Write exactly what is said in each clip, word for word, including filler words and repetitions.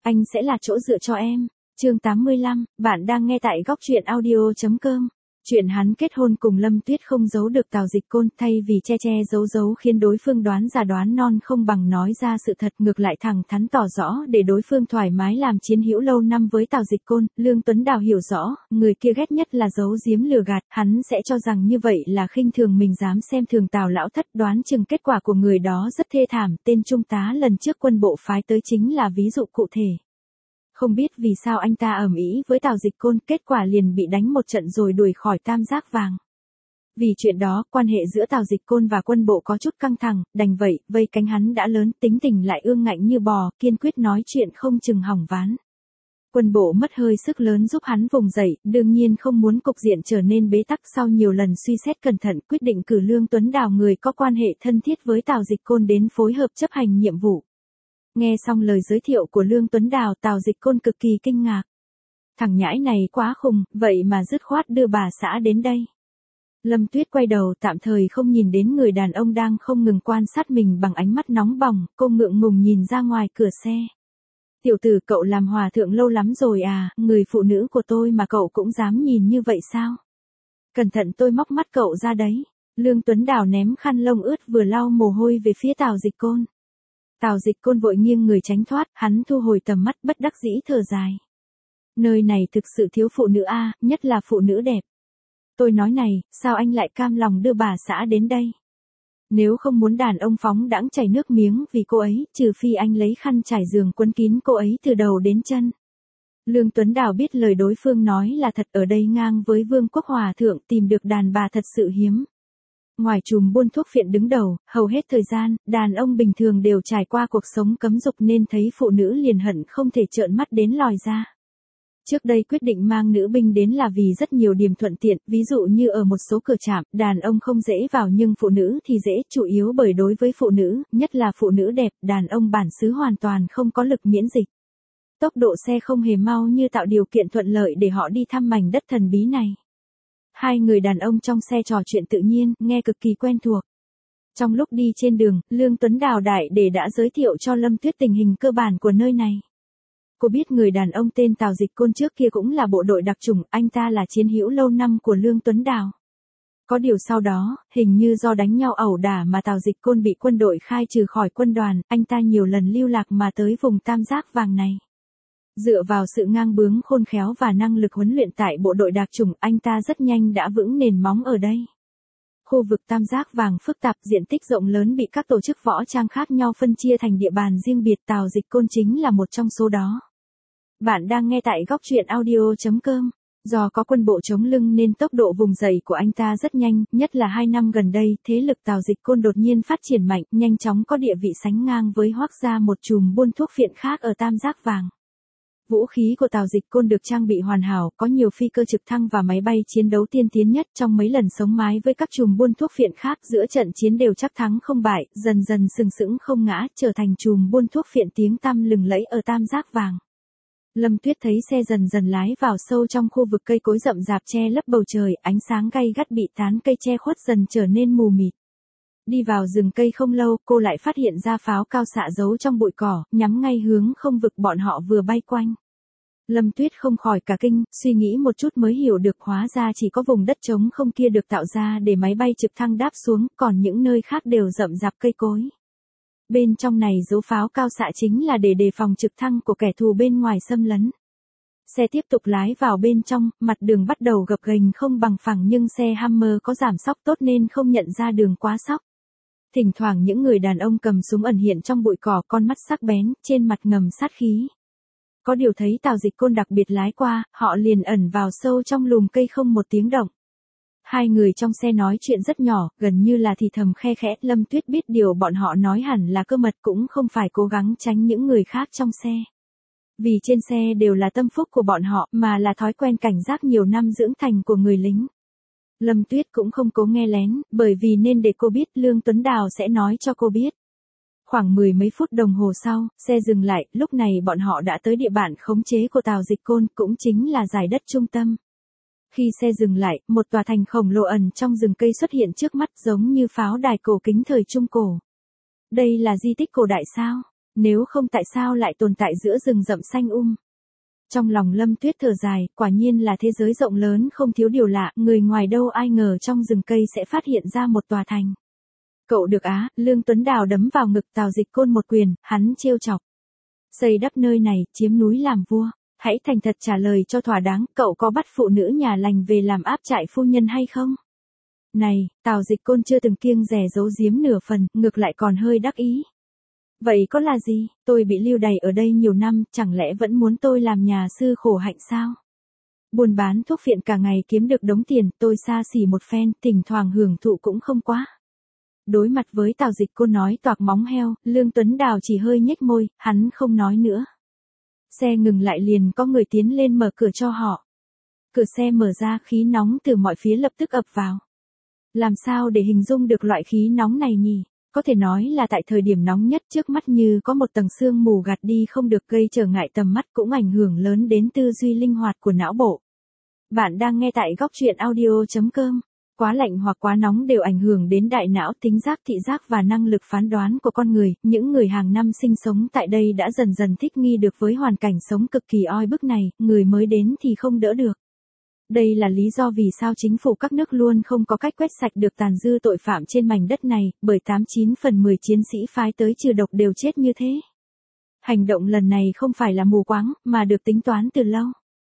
Anh sẽ là chỗ dựa cho em. Chương tám mươi lăm, bạn đang nghe tại góc truyện audio chấm com. Chuyện hắn kết hôn cùng Lâm Tuyết không giấu được Tào Dịch Côn, thay vì che che giấu giấu khiến đối phương đoán già đoán non không bằng nói ra sự thật, ngược lại thẳng thắn tỏ rõ để đối phương thoải mái làm chiến hữu lâu năm với Tào Dịch Côn. Lương Tuấn Đào hiểu rõ, người kia ghét nhất là giấu giếm lừa gạt, hắn sẽ cho rằng như vậy là khinh thường mình dám xem thường Tào lão thất, đoán chừng kết quả của người đó rất thê thảm, tên trung tá lần trước quân bộ phái tới chính là ví dụ cụ thể. Không biết vì sao anh ta ầm ĩ với Tào Dịch Côn, kết quả liền bị đánh một trận rồi đuổi khỏi Tam Giác Vàng. Vì chuyện đó, quan hệ giữa Tào Dịch Côn và quân bộ có chút căng thẳng, đành vậy, vây cánh hắn đã lớn, tính tình lại ương ngạnh như bò, kiên quyết nói chuyện không chừng hỏng ván. Quân bộ mất hơi sức lớn giúp hắn vùng dậy, đương nhiên không muốn cục diện trở nên bế tắc. Sau nhiều lần suy xét cẩn thận, quyết định cử Lương Tuấn Đào, người có quan hệ thân thiết với Tào Dịch Côn, đến phối hợp chấp hành nhiệm vụ. Nghe xong lời giới thiệu của Lương Tuấn Đào, Tào Dịch Côn cực kỳ kinh ngạc. Thằng nhãi này quá khùng, vậy mà dứt khoát đưa bà xã đến đây. Lâm Tuyết quay đầu, tạm thời không nhìn đến người đàn ông đang không ngừng quan sát mình bằng ánh mắt nóng bỏng, cô ngượng ngùng nhìn ra ngoài cửa xe. Tiểu tử, cậu làm hòa thượng lâu lắm rồi à, người phụ nữ của tôi mà cậu cũng dám nhìn như vậy sao? Cẩn thận tôi móc mắt cậu ra đấy. Lương Tuấn Đào ném khăn lông ướt vừa lau mồ hôi về phía Tào Dịch Côn. Tào Dịch Côn vội nghiêng người tránh thoát, hắn thu hồi tầm mắt, bất đắc dĩ thở dài. Nơi này thực sự thiếu phụ nữ a, nhất là phụ nữ đẹp. Tôi nói này, sao anh lại cam lòng đưa bà xã đến đây? Nếu không muốn đàn ông phóng đãng chảy nước miếng vì cô ấy, trừ phi anh lấy khăn trải giường quấn kín cô ấy từ đầu đến chân. Lương Tuấn Đào biết lời đối phương nói là thật, ở đây ngang với Vương Quốc Hòa Thượng, tìm được đàn bà thật sự hiếm. Ngoài chùm buôn thuốc phiện đứng đầu, hầu hết thời gian, đàn ông bình thường đều trải qua cuộc sống cấm dục nên thấy phụ nữ liền hận không thể trợn mắt đến lòi ra. Trước đây quyết định mang nữ binh đến là vì rất nhiều điểm thuận tiện, ví dụ như ở một số cửa trạm, đàn ông không dễ vào nhưng phụ nữ thì dễ, chủ yếu bởi đối với phụ nữ, nhất là phụ nữ đẹp, đàn ông bản xứ hoàn toàn không có lực miễn dịch. Tốc độ xe không hề mau như tạo điều kiện thuận lợi để họ đi thăm mảnh đất thần bí này. Hai người đàn ông trong xe trò chuyện tự nhiên, nghe cực kỳ quen thuộc. Trong lúc đi trên đường, Lương Tuấn Đào đại để đã giới thiệu cho Lâm Tuyết tình hình cơ bản của nơi này. Cô biết người đàn ông tên Tào Dịch Côn trước kia cũng là bộ đội đặc chủng, anh ta là chiến hữu lâu năm của Lương Tuấn Đào. Có điều sau đó, hình như do đánh nhau ẩu đả mà Tào Dịch Côn bị quân đội khai trừ khỏi quân đoàn, anh ta nhiều lần lưu lạc mà tới vùng Tam Giác Vàng này. Dựa vào sự ngang bướng khôn khéo và năng lực huấn luyện tại bộ đội đặc chủng, anh ta rất nhanh đã vững nền móng ở đây. Khu vực Tam Giác Vàng phức tạp, diện tích rộng lớn bị các tổ chức võ trang khác nhau phân chia thành địa bàn riêng biệt, Tào Dịch Côn chính là một trong số đó. Bạn đang nghe tại góc truyện audio chấm com. Do có quân bộ chống lưng nên tốc độ vùng dậy của anh ta rất nhanh, nhất là hai năm gần đây, thế lực Tào Dịch Côn đột nhiên phát triển mạnh, nhanh chóng có địa vị sánh ngang với Hoắc gia, một chùm buôn thuốc phiện khác ở Tam Giác Vàng. Vũ khí của Tào Dịch Côn được trang bị hoàn hảo, có nhiều phi cơ trực thăng và máy bay chiến đấu tiên tiến nhất. Trong mấy lần sống mái với các chùm buôn thuốc phiện khác, giữa trận chiến đều chắc thắng không bại, dần dần sừng sững không ngã, trở thành chùm buôn thuốc phiện tiếng tăm lừng lẫy ở Tam Giác Vàng. Lâm Tuyết thấy xe dần dần lái vào sâu trong khu vực cây cối rậm rạp che lấp bầu trời, ánh sáng gay gắt bị tán cây che khuất dần trở nên mù mịt. Đi vào rừng cây không lâu, cô lại phát hiện ra pháo cao xạ giấu trong bụi cỏ, nhắm ngay hướng không vực bọn họ vừa bay quanh. Lâm Tuyết không khỏi cả kinh, suy nghĩ một chút mới hiểu được, hóa ra chỉ có vùng đất trống không kia được tạo ra để máy bay trực thăng đáp xuống, còn những nơi khác đều rậm rạp cây cối. Bên trong này giấu pháo cao xạ chính là để đề phòng trực thăng của kẻ thù bên ngoài xâm lấn. Xe tiếp tục lái vào bên trong, mặt đường bắt đầu gập ghềnh không bằng phẳng nhưng xe Hammer có giảm xóc tốt nên không nhận ra đường quá sóc. Thỉnh thoảng những người đàn ông cầm súng ẩn hiện trong bụi cỏ, con mắt sắc bén, trên mặt ngầm sát khí. Có điều thấy Tào Dịch Côn đặc biệt lái qua, họ liền ẩn vào sâu trong lùm cây không một tiếng động. Hai người trong xe nói chuyện rất nhỏ, gần như là thì thầm khe khẽ. Lâm Tuyết biết điều bọn họ nói hẳn là cơ mật, cũng không phải cố gắng tránh những người khác trong xe. Vì trên xe đều là tâm phúc của bọn họ, mà là thói quen cảnh giác nhiều năm dưỡng thành của người lính. Lâm Tuyết cũng không cố nghe lén, bởi vì nên để cô biết, Lương Tuấn Đào sẽ nói cho cô biết. Khoảng mười mấy phút đồng hồ sau, xe dừng lại, lúc này bọn họ đã tới địa bàn khống chế của Tào Dịch Côn, cũng chính là dải đất trung tâm. Khi xe dừng lại, một tòa thành khổng lồ ẩn trong rừng cây xuất hiện trước mắt, giống như pháo đài cổ kính thời Trung Cổ. Đây là di tích cổ đại sao? Nếu không tại sao lại tồn tại giữa rừng rậm xanh um. Trong lòng Lâm Tuyết thở dài, quả nhiên là thế giới rộng lớn không thiếu điều lạ, người ngoài đâu ai ngờ trong rừng cây sẽ phát hiện ra một tòa thành. Cậu được á, Lương Tuấn Đào đấm vào ngực Tào Dịch Côn một quyền, hắn trêu chọc. Xây đắp nơi này, chiếm núi làm vua, hãy thành thật trả lời cho thỏa đáng, cậu có bắt phụ nữ nhà lành về làm áp trại phu nhân hay không? Này, Tào Dịch Côn chưa từng kiêng dè giấu giếm nửa phần, ngược lại còn hơi đắc ý. Vậy có là gì, tôi bị lưu đày ở đây nhiều năm, chẳng lẽ vẫn muốn tôi làm nhà sư khổ hạnh sao? Buôn bán thuốc phiện cả ngày kiếm được đống tiền, tôi xa xỉ một phen, thỉnh thoảng hưởng thụ cũng không quá. Đối mặt với Tào Dịch Côn nói toạc móng heo, Lương Tuấn Đào chỉ hơi nhếch môi, hắn không nói nữa. Xe ngừng lại liền có người tiến lên mở cửa cho họ. Cửa xe mở ra, khí nóng từ mọi phía lập tức ập vào. Làm sao để hình dung được loại khí nóng này nhỉ? Có thể nói là tại thời điểm nóng nhất trước mắt như có một tầng sương mù gạt đi không được gây trở ngại tầm mắt cũng ảnh hưởng lớn đến tư duy linh hoạt của não bộ. Bạn đang nghe tại góc truyện audio chấm com. Quá lạnh hoặc quá nóng đều ảnh hưởng đến đại não, tính giác, thị giác và năng lực phán đoán của con người. Những người hàng năm sinh sống tại đây đã dần dần thích nghi được với hoàn cảnh sống cực kỳ oi bức này, người mới đến thì không đỡ được. Đây là lý do vì sao chính phủ các nước luôn không có cách quét sạch được tàn dư tội phạm trên mảnh đất này, bởi tám chín phần mười chiến sĩ phái tới trừ độc đều chết như thế. Hành động lần này không phải là mù quáng, mà được tính toán từ lâu.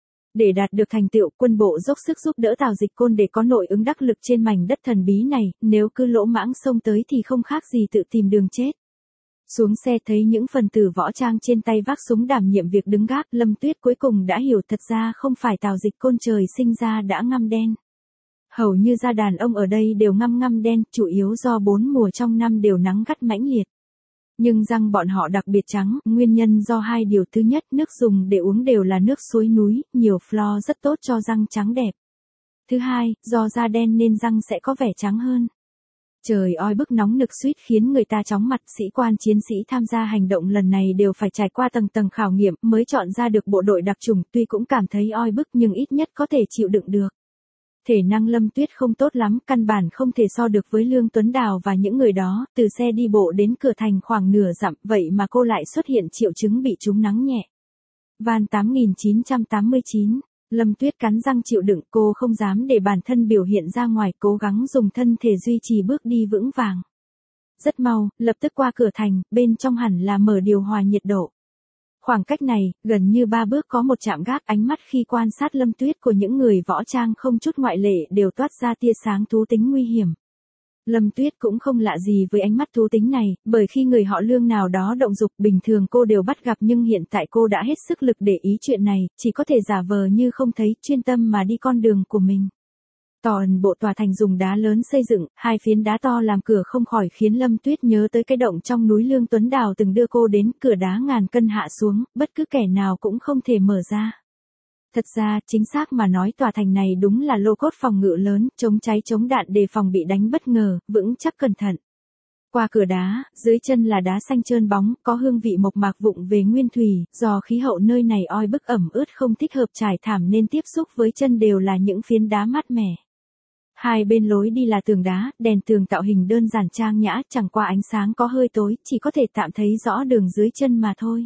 Để đạt được thành tựu, quân bộ dốc sức giúp đỡ Tào Dịch Côn để có nội ứng đắc lực trên mảnh đất thần bí này, nếu cứ lỗ mãng xông tới thì không khác gì tự tìm đường chết. Xuống xe thấy những phần tử võ trang trên tay vác súng đảm nhiệm việc đứng gác, Lâm Tuyết cuối cùng đã hiểu thật ra không phải Tào Dịch Côn trời sinh ra đã ngăm đen. Hầu như da đàn ông ở đây đều ngăm ngăm đen, chủ yếu do bốn mùa trong năm đều nắng gắt mãnh liệt. Nhưng răng bọn họ đặc biệt trắng, nguyên nhân do hai điều: thứ nhất, nước dùng để uống đều là nước suối núi, nhiều flo rất tốt cho răng trắng đẹp. Thứ hai, do da đen nên răng sẽ có vẻ trắng hơn. Trời oi bức nóng nực suýt khiến người ta chóng mặt, sĩ quan chiến sĩ tham gia hành động lần này đều phải trải qua tầng tầng khảo nghiệm mới chọn ra được bộ đội đặc chủng, tuy cũng cảm thấy oi bức nhưng ít nhất có thể chịu đựng được. Thể năng Lâm Tuyết không tốt lắm, căn bản không thể so được với Lương Tuấn Đào và những người đó, từ xe đi bộ đến cửa thành khoảng nửa dặm, vậy mà cô lại xuất hiện triệu chứng bị trúng nắng nhẹ. Van tám nghìn chín trăm tám mươi chín, Lâm Tuyết cắn răng chịu đựng, cô không dám để bản thân biểu hiện ra ngoài, cố gắng dùng thân thể duy trì bước đi vững vàng. Rất mau, lập tức qua cửa thành, bên trong hẳn là mở điều hòa nhiệt độ. Khoảng cách này, gần như ba bước có một trạm gác, ánh mắt khi quan sát Lâm Tuyết của những người võ trang không chút ngoại lệ đều toát ra tia sáng thú tính nguy hiểm. Lâm Tuyết cũng không lạ gì với ánh mắt thú tính này, bởi khi người họ Lương nào đó động dục bình thường cô đều bắt gặp, nhưng hiện tại cô đã hết sức lực để ý chuyện này, chỉ có thể giả vờ như không thấy, chuyên tâm mà đi con đường của mình. Toàn bộ tòa thành dùng đá lớn xây dựng, hai phiến đá to làm cửa không khỏi khiến Lâm Tuyết nhớ tới cái động trong núi Lương Tuấn Đào từng đưa cô đến, cửa đá ngàn cân hạ xuống, bất cứ kẻ nào cũng không thể mở ra. Thật ra, chính xác mà nói tòa thành này đúng là lô cốt phòng ngự lớn, chống cháy chống đạn đề phòng bị đánh bất ngờ, vững chắc cẩn thận. Qua cửa đá, dưới chân là đá xanh trơn bóng, có hương vị mộc mạc vụng về nguyên thủy, do khí hậu nơi này oi bức ẩm ướt không thích hợp trải thảm nên tiếp xúc với chân đều là những phiến đá mát mẻ. Hai bên lối đi là tường đá, đèn tường tạo hình đơn giản trang nhã, chẳng qua ánh sáng có hơi tối, chỉ có thể tạm thấy rõ đường dưới chân mà thôi.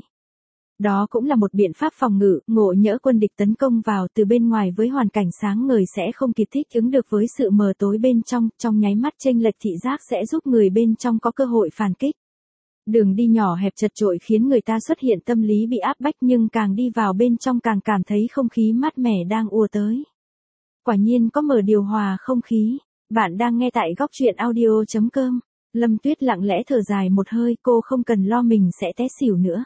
Đó cũng là một biện pháp phòng ngự, ngộ nhỡ quân địch tấn công vào từ bên ngoài với hoàn cảnh sáng ngời sẽ không kịp thích ứng được với sự mờ tối bên trong, trong nháy mắt chênh lệch thị giác sẽ giúp người bên trong có cơ hội phản kích. Đường đi nhỏ hẹp chật chội khiến người ta xuất hiện tâm lý bị áp bách, nhưng càng đi vào bên trong càng cảm thấy không khí mát mẻ đang ùa tới. Quả nhiên có mở điều hòa không khí. Bạn đang nghe tại góc truyện audio chấm com. Lâm Tuyết lặng lẽ thở dài một hơi, cô không cần lo mình sẽ té xỉu nữa.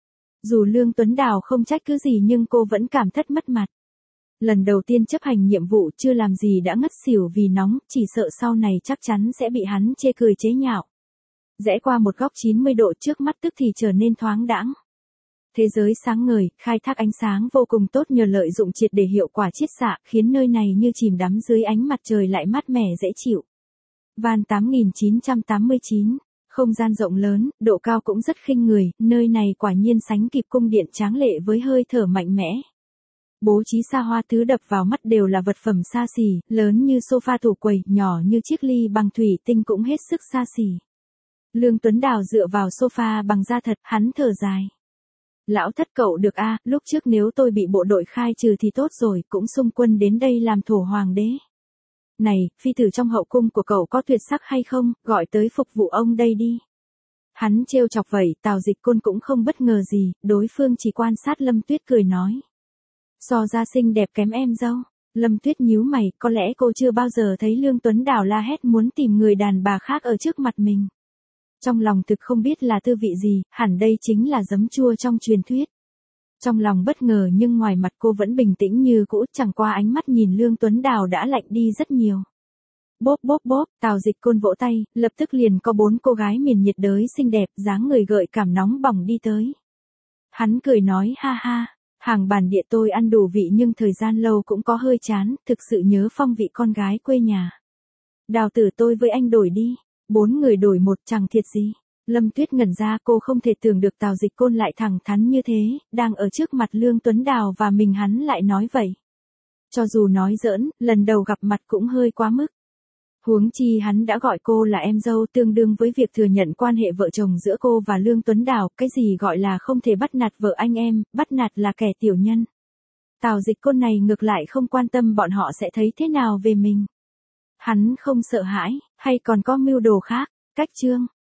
Dù Lương Tuấn Đào không trách cứ gì nhưng cô vẫn cảm thất mất mặt. Lần đầu tiên chấp hành nhiệm vụ chưa làm gì đã ngất xỉu vì nóng, chỉ sợ sau này chắc chắn sẽ bị hắn chê cười chế nhạo. Rẽ qua một góc chín mươi độ trước mắt tức thì trở nên thoáng đãng. Thế giới sáng ngời, khai thác ánh sáng vô cùng tốt nhờ lợi dụng triệt để hiệu quả chiết xạ, khiến nơi này như chìm đắm dưới ánh mặt trời lại mát mẻ dễ chịu. Van tám nghìn chín trăm tám mươi chín, không gian rộng lớn, độ cao cũng rất khinh người, nơi này quả nhiên sánh kịp cung điện tráng lệ với hơi thở mạnh mẽ. Bố trí xa hoa, thứ đập vào mắt đều là vật phẩm xa xỉ, lớn như sofa tủ quầy, nhỏ như chiếc ly bằng thủy tinh cũng hết sức xa xỉ. Lương Tuấn Đào dựa vào sofa bằng da thật, hắn thở dài. Lão thất cậu được a, lúc trước nếu tôi bị bộ đội khai trừ thì tốt rồi, cũng xung quân đến đây làm thổ hoàng đế. Này, phi tử trong hậu cung của cậu có tuyệt sắc hay không, gọi tới phục vụ ông đây đi. Hắn trêu chọc vậy, Tào Dịch Côn cũng không bất ngờ gì, đối phương chỉ quan sát Lâm Tuyết cười nói. So ra xinh đẹp kém em dâu. Lâm Tuyết nhíu mày, có lẽ cô chưa bao giờ thấy Lương Tuấn Đào la hét muốn tìm người đàn bà khác ở trước mặt mình. Trong lòng thực không biết là tư vị gì, hẳn đây chính là giấm chua trong truyền thuyết. Trong lòng bất ngờ nhưng ngoài mặt cô vẫn bình tĩnh như cũ, chẳng qua ánh mắt nhìn Lương Tuấn Đào đã lạnh đi rất nhiều. Bốp bốp bốp, Tào Dịch Côn vỗ tay, lập tức liền có bốn cô gái miền nhiệt đới xinh đẹp, dáng người gợi cảm nóng bỏng đi tới. Hắn cười nói ha ha, hàng bản địa tôi ăn đủ vị nhưng thời gian lâu cũng có hơi chán, thực sự nhớ phong vị con gái quê nhà. Đào tử tôi với anh đổi đi, bốn người đổi một chẳng thiệt gì. Lâm Tuyết ngẩn ra, cô không thể tưởng được Tào Dịch Côn lại thẳng thắn như thế, đang ở trước mặt Lương Tuấn Đào và mình hắn lại nói vậy. Cho dù nói giỡn, lần đầu gặp mặt cũng hơi quá mức. Huống chi hắn đã gọi cô là em dâu, tương đương với việc thừa nhận quan hệ vợ chồng giữa cô và Lương Tuấn Đào, cái gì gọi là không thể bắt nạt vợ anh em, bắt nạt là kẻ tiểu nhân. Tào Dịch Côn này ngược lại không quan tâm bọn họ sẽ thấy thế nào về mình. Hắn không sợ hãi, hay còn có mưu đồ khác, cách chương.